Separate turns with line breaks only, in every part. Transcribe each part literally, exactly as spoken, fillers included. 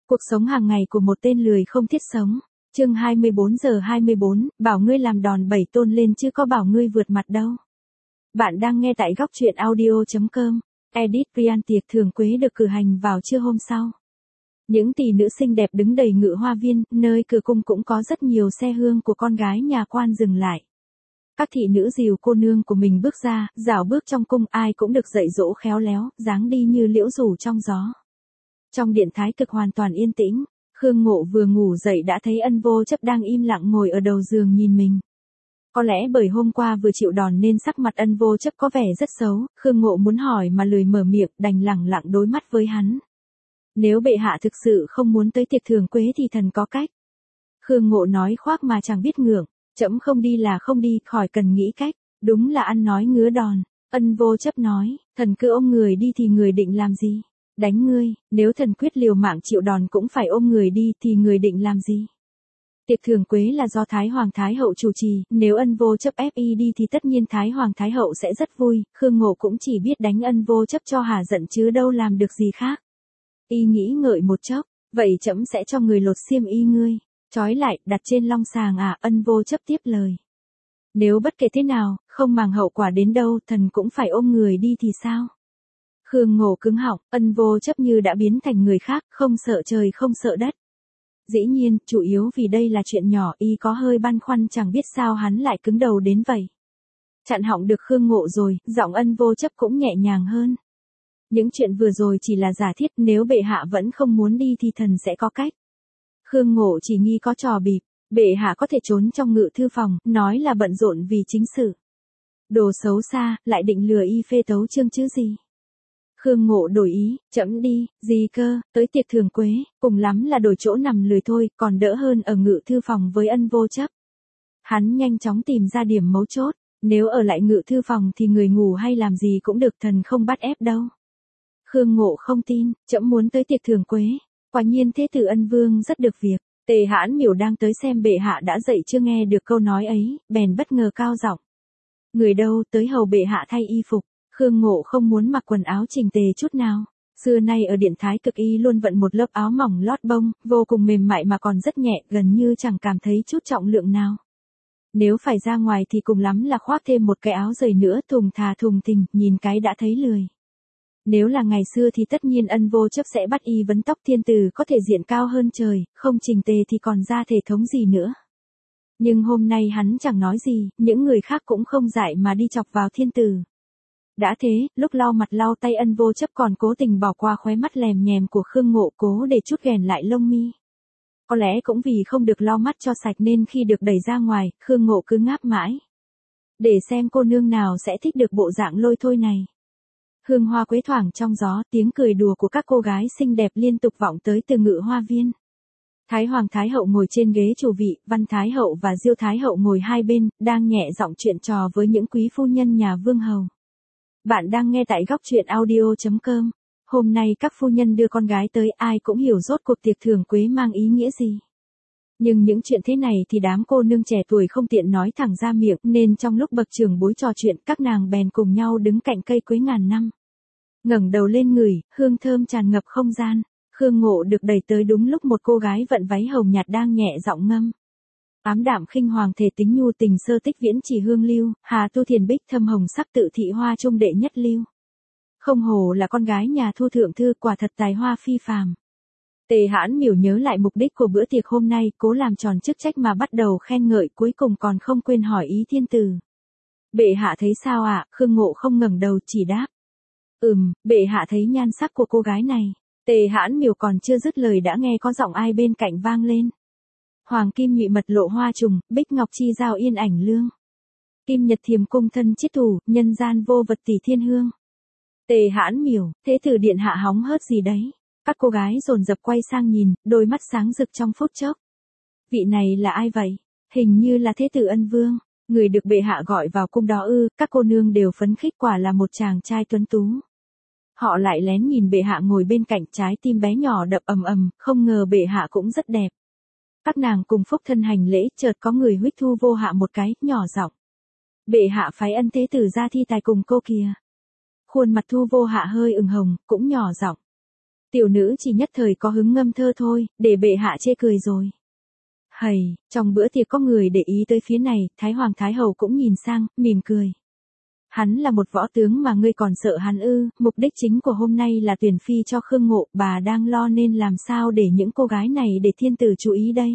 Cuộc sống hàng ngày của một tên lười không thiết sống. Chương hai mươi bốn giờ hai mươi bốn, bảo ngươi làm đòn bẩy tôn lên chứ có bảo ngươi vượt mặt đâu. Bạn đang nghe tại góc truyện audio chấm com. Edit Ryan tiệc thưởng Quế được cử hành vào trưa hôm sau. Những tỷ nữ xinh đẹp đứng đầy ngự hoa viên, nơi cửa cung cũng có rất nhiều xe hương của con gái nhà quan dừng lại. Các thị nữ dìu cô nương của mình bước ra, dạo bước trong cung, ai cũng được dạy dỗ khéo léo, dáng đi như liễu rủ trong gió. Trong điện thái cực hoàn toàn yên tĩnh, Khương Ngộ vừa ngủ dậy đã thấy Ân Vô Chấp đang im lặng ngồi ở đầu giường nhìn mình. Có lẽ bởi hôm qua vừa chịu đòn nên sắc mặt Ân Vô Chấp có vẻ rất xấu, Khương Ngộ muốn hỏi mà lười mở miệng, đành lẳng lặng đối mắt với hắn. Nếu bệ hạ thực sự không muốn tới tiệc thưởng Quế thì thần có cách. Khương Ngộ nói khoác mà chẳng biết ngượng, trẫm không đi là không đi, khỏi cần nghĩ cách, đúng là ăn nói ngứa đòn. Ân Vô Chấp nói, thần cứ ôm người đi thì người định làm gì? Đánh ngươi, nếu thần quyết liều mạng chịu đòn cũng phải ôm người đi thì người định làm gì? Tiệc thưởng Quế là do Thái Hoàng Thái Hậu chủ trì, nếu Ân Vô Chấp ép y đi thì tất nhiên Thái Hoàng Thái Hậu sẽ rất vui, Khương Ngộ cũng chỉ biết đánh Ân Vô Chấp cho hả giận chứ đâu làm được gì khác. Y nghĩ ngợi một chốc, vậy trẫm sẽ cho người lột xiêm y ngươi, trói lại, đặt trên long sàng à, Ân Vô Chấp tiếp lời. Nếu bất kể thế nào, không màng hậu quả đến đâu, thần cũng phải ôm người đi thì sao? Khương Ngộ cứng họng, Ân Vô Chấp như đã biến thành người khác, không sợ trời không sợ đất. Dĩ nhiên, chủ yếu vì đây là chuyện nhỏ, y có hơi băn khoăn chẳng biết sao hắn lại cứng đầu đến vậy. Chặn họng được Khương Ngộ rồi, giọng Ân Vô Chấp cũng nhẹ nhàng hơn. Những chuyện vừa rồi chỉ là giả thiết, nếu bệ hạ vẫn không muốn đi thì thần sẽ có cách. Khương Ngộ chỉ nghi có trò bịp, bệ hạ có thể trốn trong ngự thư phòng, nói là bận rộn vì chính sự. Đồ xấu xa, lại định lừa y phê tấu chương chứ gì. Khương Ngộ đổi ý, trẫm đi, gì cơ, tới tiệc thưởng Quế, cùng lắm là đổi chỗ nằm lười thôi, còn đỡ hơn ở ngự thư phòng với Ân Vô Chấp. Hắn nhanh chóng tìm ra điểm mấu chốt, nếu ở lại ngự thư phòng thì người ngủ hay làm gì cũng được, thần không bắt ép đâu. Khương Ngộ không tin, trẫm muốn tới tiệc thưởng Quế, quả nhiên thế tử Ân Vương rất được việc. Tề Hãn Miểu đang tới xem bệ hạ đã dậy chưa nghe được câu nói ấy, bèn bất ngờ cao giọng. Người đâu, tới hầu bệ hạ thay y phục. Khương Ngộ không muốn mặc quần áo chỉnh tề chút nào. Xưa nay ở điện thái cực y luôn vận một lớp áo mỏng lót bông, vô cùng mềm mại mà còn rất nhẹ, gần như chẳng cảm thấy chút trọng lượng nào. Nếu phải ra ngoài thì cùng lắm là khoác thêm một cái áo dày nữa, thùng thà thùng thình, nhìn cái đã thấy lười. Nếu là ngày xưa thì tất nhiên Ân Vô Chấp sẽ bắt y vấn tóc thiên tử có thể diện cao hơn trời, không chỉnh tề thì còn ra thể thống gì nữa. Nhưng hôm nay hắn chẳng nói gì, những người khác cũng không dại mà đi chọc vào thiên tử. Đã thế, lúc lau mặt lau tay Ân Vô Chấp còn cố tình bỏ qua khóe mắt lèm nhèm của Khương Ngộ cố để chút ghèn lại lông mi. Có lẽ cũng vì không được lau mắt cho sạch nên khi được đẩy ra ngoài, Khương Ngộ cứ ngáp mãi. Để xem cô nương nào sẽ thích được bộ dạng lôi thôi này. Hương hoa quế thoảng trong gió, tiếng cười đùa của các cô gái xinh đẹp liên tục vọng tới từ ngự hoa viên. Thái Hoàng Thái Hậu ngồi trên ghế chủ vị, Văn Thái Hậu và Diêu Thái Hậu ngồi hai bên, đang nhẹ giọng chuyện trò với những quý phu nhân nhà vương hầu. Bạn đang nghe tại góc truyện audio chấm com. Hôm nay các phu nhân đưa con gái tới, ai cũng hiểu rốt cuộc tiệc thưởng Quế mang ý nghĩa gì. Nhưng những chuyện thế này thì đám cô nương trẻ tuổi không tiện nói thẳng ra miệng, nên trong lúc bậc trưởng bối trò chuyện, các nàng bèn cùng nhau đứng cạnh cây quế ngàn năm. Ngẩng đầu lên ngửi, hương thơm tràn ngập không gian. Khương Ngộ được đẩy tới đúng lúc một cô gái vận váy hồng nhạt đang nhẹ giọng ngâm. Ám đạm khinh hoàng thể tính nhu tình sơ tích viễn chỉ hương lưu, hà tu thiền bích thâm hồng sắc tự thị hoa trung đệ nhất lưu. Không hồ là con gái nhà Thu thượng thư, quả thật tài hoa phi phàm. Tề Hãn Miểu nhớ lại mục đích của bữa tiệc hôm nay, cố làm tròn chức trách mà bắt đầu khen ngợi, cuối cùng còn không quên hỏi ý thiên tử. Bệ hạ thấy sao ạ? À? Khương Ngộ không ngẩng đầu chỉ đáp. Ừm, bệ hạ thấy nhan sắc của cô gái này. Tề Hãn Miểu còn chưa dứt lời đã nghe có giọng ai bên cạnh vang lên. Hoàng kim nhụy mật lộ hoa trùng, bích ngọc chi giao yên ảnh lương. Kim nhật thiềm cung thân chiết thủ, nhân gian vô vật tỷ thiên hương. Tề Hãn Miểu, thế tử điện hạ hóng hớt gì đấy? Các cô gái dồn dập quay sang nhìn, đôi mắt sáng rực trong phút chốc. Vị này là ai vậy? Hình như là thế tử Ân Vương, người được bệ hạ gọi vào cung đó ư? Các cô nương đều phấn khích, quả là một chàng trai tuấn tú. Họ lại lén nhìn bệ hạ ngồi bên cạnh, trái tim bé nhỏ đập ầm ầm, không ngờ bệ hạ cũng rất đẹp. Các nàng cùng phúc thân hành lễ, chợt có người huých Thu Vô Hạ một cái, nhỏ giọng. Bệ hạ phái Ân thế tử ra thi tài cùng cô kìa. Khuôn mặt Thu Vô Hạ hơi ửng hồng, cũng nhỏ giọng. Tiểu nữ chỉ nhất thời có hứng ngâm thơ thôi, để bệ hạ chê cười rồi. Hầy, trong bữa tiệc có người để ý tới phía này, Thái Hoàng Thái Hậu cũng nhìn sang, mỉm cười. Hắn là một võ tướng mà ngươi còn sợ hắn ư? Mục đích chính của hôm nay là tuyển phi cho Khương Ngộ, bà đang lo nên làm sao để những cô gái này để thiên tử chú ý đây.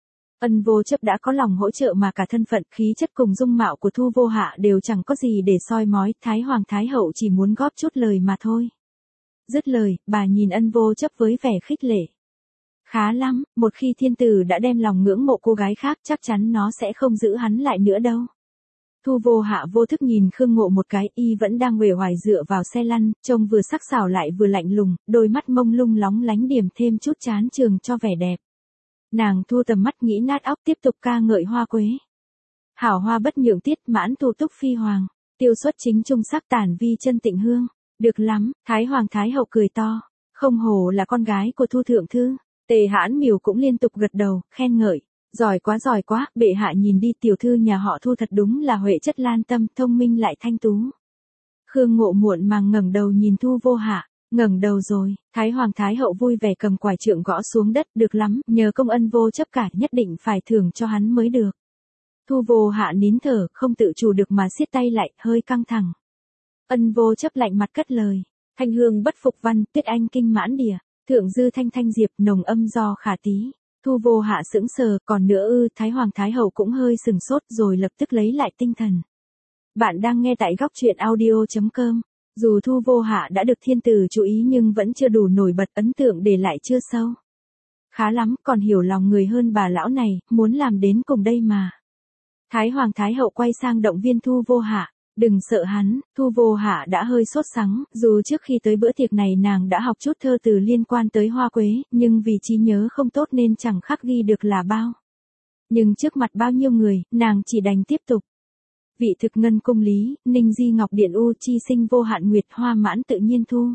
Ân Vô Chấp đã có lòng hỗ trợ mà cả thân phận, khí chất cùng dung mạo của Thu Vô Hạ đều chẳng có gì để soi mói, Thái Hoàng Thái Hậu chỉ muốn góp chút lời mà thôi. Dứt lời, bà nhìn Ân Vô Chấp với vẻ khích lệ. Khá lắm, một khi thiên tử đã đem lòng ngưỡng mộ cô gái khác chắc chắn nó sẽ không giữ hắn lại nữa đâu. Thu Vô Hạ vô thức nhìn Khương Ngộ một cái, y vẫn đang uể oải dựa vào xe lăn, trông vừa sắc sảo lại vừa lạnh lùng, đôi mắt mông lung lóng lánh điểm thêm chút chán chường cho vẻ đẹp. Nàng thu tầm mắt nghĩ nát óc tiếp tục ca ngợi hoa quế. Hảo hoa bất nhượng tiết, mãn tu túc phi hoàng, tiêu xuất chính trung sắc, tản vi chân tịnh hương. Được lắm, Thái Hoàng Thái Hậu cười to, không hổ là con gái của Thu thượng thư. Tề Hãn Miểu cũng liên tục gật đầu, khen ngợi. Giỏi quá giỏi quá, bệ hạ nhìn đi, tiểu thư nhà họ Thu thật đúng là huệ chất lan tâm, thông minh lại thanh tú. Khương Ngộ muộn màng ngẩng đầu nhìn Thu Vô Hạ, ngẩng đầu rồi, Thái Hoàng Thái Hậu vui vẻ cầm quải trượng gõ xuống đất, được lắm, nhờ công Ân Vô Chấp cả, nhất định phải thưởng cho hắn mới được. Thu Vô Hạ nín thở, không tự chủ được mà siết tay lại, hơi căng thẳng. Ân Vô Chấp lạnh mặt cất lời, thanh hương bất phục văn, tuyết anh kinh mãn đìa, thượng dư thanh thanh diệp, nồng âm do khả tí. Thu Vô Hạ sững sờ, còn nữa ư? Thái Hoàng Thái Hậu cũng hơi sừng sốt rồi lập tức lấy lại tinh thần. Bạn đang nghe tại góc truyện audio chấm com. Dù Thu Vô Hạ đã được thiên tử chú ý nhưng vẫn chưa đủ nổi bật, ấn tượng để lại chưa sâu. Khá lắm, còn hiểu lòng người hơn bà lão này, muốn làm đến cùng đây mà. Thái Hoàng Thái Hậu quay sang động viên Thu Vô Hạ. Đừng sợ hắn, Thu Vô Hạ đã hơi sốt sắng, dù trước khi tới bữa tiệc này nàng đã học chút thơ từ liên quan tới hoa quế, nhưng vì trí nhớ không tốt nên chẳng khắc ghi được là bao. Nhưng trước mặt bao nhiêu người, nàng chỉ đành tiếp tục. Vị thực ngân cung lý, ninh di ngọc điện u chi sinh vô hạn nguyệt hoa mãn tự nhiên thu.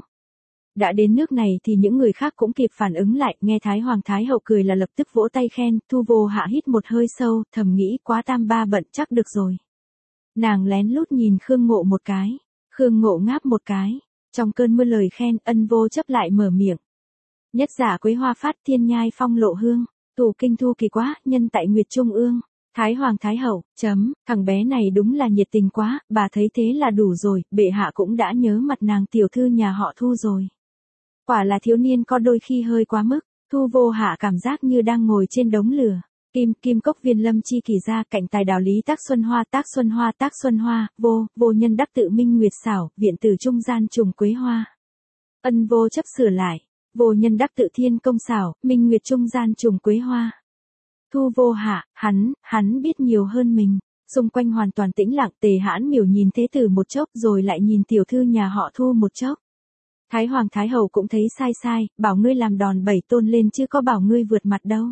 Đã đến nước này thì những người khác cũng kịp phản ứng lại, nghe Thái Hoàng Thái Hậu cười là lập tức vỗ tay khen, Thu Vô Hạ hít một hơi sâu, thầm nghĩ quá tam ba bận chắc được rồi. Nàng lén lút nhìn Khương Ngộ một cái, Khương Ngộ ngáp một cái, trong cơn mưa lời khen, Ân Vô Chấp lại mở miệng. Nhất giả quế hoa phát, thiên nhai phong lộ hương, tủ kinh thu kỳ quá, nhân tại nguyệt trung ương. Thái Hoàng Thái Hậu, chấm, thằng bé này đúng là nhiệt tình quá, bà thấy thế là đủ rồi, bệ hạ cũng đã nhớ mặt nàng tiểu thư nhà họ Thu rồi. Quả là thiếu niên có đôi khi hơi quá mức, Thu Vô Hạ cảm giác như đang ngồi trên đống lửa. Kim, kim cốc viên lâm chi kỳ ra, cạnh tài đào lý tác xuân hoa, tác xuân hoa, tác xuân hoa, vô, vô nhân đắc tự minh nguyệt xảo, viện tử trung gian trùng quế hoa. Ân Vô Chấp sửa lại, vô nhân đắc tự thiên công xảo, minh nguyệt trung gian trùng quế hoa. Thu Vô Hạ, hắn, hắn biết nhiều hơn mình. Xung quanh hoàn toàn tĩnh lặng, Tề Hãn Miểu nhìn thế tử một chốc rồi lại nhìn tiểu thư nhà họ Thu một chốc. Thái Hoàng Thái Hậu cũng thấy sai sai, bảo ngươi làm đòn bẩy tôn lên chứ có bảo ngươi vượt mặt đâu.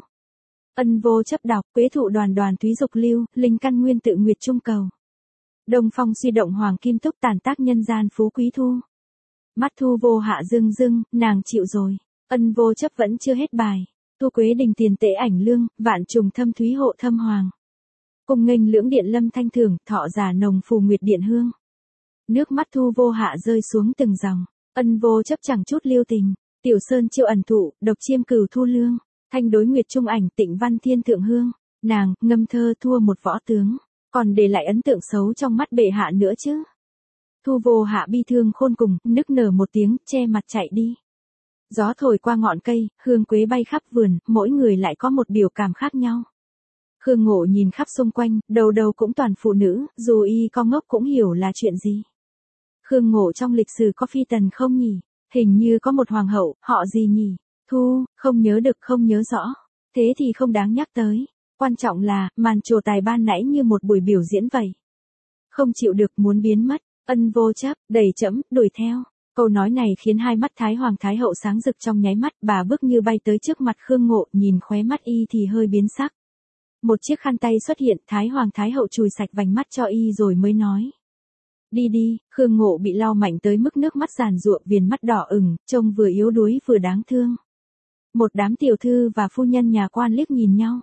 Ân Vô Chấp đọc, quế thụ đoàn đoàn túy dục lưu, linh căn nguyên tự nguyệt trung cầu. Đông phong suy động hoàng kim túc, tàn tác nhân gian phú quý thu. Mắt Thu Vô Hạ rưng rưng, nàng chịu rồi. Ân Vô Chấp vẫn chưa hết bài. Tu quế đình tiền tễ ảnh lương, vạn trùng thâm thúy hộ thâm hoàng. Cùng nghênh lưỡng điện lâm thanh thưởng, thọ giả nồng phù nguyệt điện hương. Nước mắt Thu Vô Hạ rơi xuống từng dòng. Ân Vô Chấp chẳng chút lưu tình. Tiểu sơn chiêu ẩn thụ, độc chiêm cửu thu lương. Thanh đối nguyệt trung ảnh, tịnh văn thiên thượng hương. Nàng, ngâm thơ thua một võ tướng. Còn để lại ấn tượng xấu trong mắt bệ hạ nữa chứ. Thu Vô Hạ bi thương khôn cùng, nức nở một tiếng, che mặt chạy đi. Gió thổi qua ngọn cây, hương quế bay khắp vườn, mỗi người lại có một biểu cảm khác nhau. Khương Ngộ nhìn khắp xung quanh, đầu đầu cũng toàn phụ nữ, dù y có ngốc cũng hiểu là chuyện gì. Khương Ngộ trong lịch sử có phi tần không nhỉ? Hình như có một hoàng hậu, họ gì nhỉ? Thu, không nhớ được, không nhớ rõ. Thế thì không đáng nhắc tới. Quan trọng là, màn trổ tài ban nãy như một buổi biểu diễn vậy. Không chịu được, muốn biến mất. Ân Vô Chấp, đẩy chẫm, đuổi theo. Câu nói này khiến hai mắt Thái Hoàng Thái Hậu sáng rực trong nháy mắt, bà bước như bay tới trước mặt Khương Ngộ, nhìn khóe mắt y thì hơi biến sắc. Một chiếc khăn tay xuất hiện, Thái Hoàng Thái Hậu chùi sạch vành mắt cho y rồi mới nói. Đi đi, Khương Ngộ bị lau mạnh tới mức nước mắt giàn giụa, viền mắt đỏ ửng, trông vừa yếu đuối vừa đáng thương. Một đám tiểu thư và phu nhân nhà quan liếc nhìn nhau.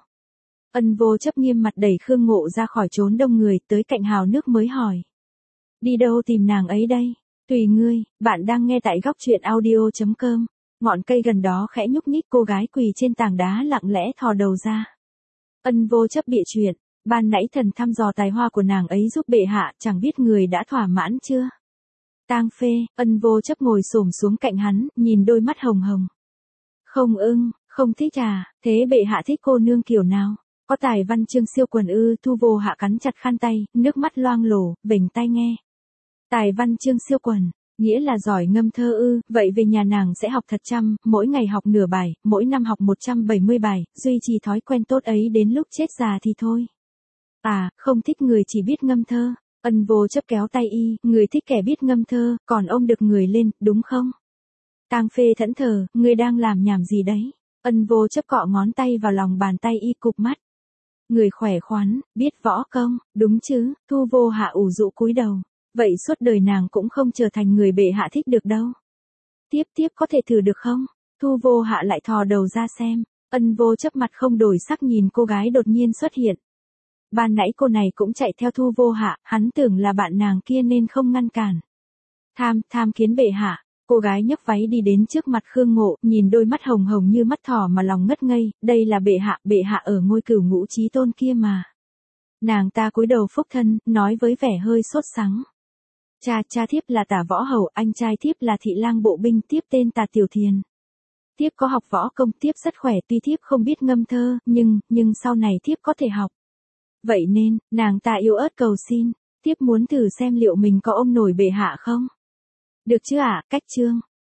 Ân Vô Chấp nghiêm mặt đẩy Khương Ngộ ra khỏi chốn đông người, tới cạnh hào nước mới hỏi. Đi đâu tìm nàng ấy đây? Tùy ngươi, bạn đang nghe tại góc truyện audio chấm com. Ngọn cây gần đó khẽ nhúc nhích, cô gái quỳ trên tảng đá lặng lẽ thò đầu ra. Ân Vô Chấp bịa chuyện, ban nãy thần thăm dò tài hoa của nàng ấy giúp bệ hạ, chẳng biết người đã thỏa mãn chưa? Tang Phê, Ân Vô Chấp ngồi xổm xuống cạnh hắn, nhìn đôi mắt hồng hồng. Không ưng, không thích à, thế bệ hạ thích cô nương kiểu nào? Có tài văn chương siêu quần ư? Thu Vô Hạ cắn chặt khăn tay, nước mắt loang lổ, vểnh tai nghe. Tài văn chương siêu quần, nghĩa là giỏi ngâm thơ ư? Vậy về nhà nàng sẽ học thật chăm, mỗi ngày học nửa bài, mỗi năm học một trăm bảy mươi bài, duy trì thói quen tốt ấy đến lúc chết già thì thôi. À, không thích người chỉ biết ngâm thơ. Ân Vô Chấp kéo tay y, người thích kẻ biết ngâm thơ, còn ông được người lên, đúng không? Tang Phê thẫn thờ, người đang làm nhảm gì đấy? Ân Vô Chấp cọ ngón tay vào lòng bàn tay y, cụp mắt. Người khỏe khoắn, biết võ công, đúng chứ? Thu Vô Hạ ủ rũ cúi đầu. Vậy suốt đời nàng cũng không trở thành người bệ hạ thích được đâu. Tiếp tiếp có thể thử được không? Thu Vô Hạ lại thò đầu ra xem. Ân Vô Chấp mặt không đổi sắc nhìn cô gái đột nhiên xuất hiện. Ban nãy cô này cũng chạy theo Thu Vô Hạ, hắn tưởng là bạn nàng kia nên không ngăn cản. Tham, tham kiến bệ hạ. Cô gái nhấc váy đi đến trước mặt Khương Ngộ, nhìn đôi mắt hồng hồng như mắt thỏ mà lòng ngất ngây, đây là bệ hạ, bệ hạ ở ngôi Cửu Ngũ Chí Tôn kia mà. Nàng ta cúi đầu phúc thân, nói với vẻ hơi sốt sắng. Cha, cha thiếp là Tả Võ Hầu, anh trai thiếp là Thị Lang bộ binh, tiếp tên Tả Tiểu Thiền. Thiếp có học võ công, thiếp rất khỏe, tuy thiếp không biết ngâm thơ, nhưng, nhưng sau này thiếp có thể học. Vậy nên, nàng ta yếu ớt cầu xin, thiếp muốn thử xem liệu mình có ôm nổi bệ hạ không? Được chứ ạ, à, cách chương.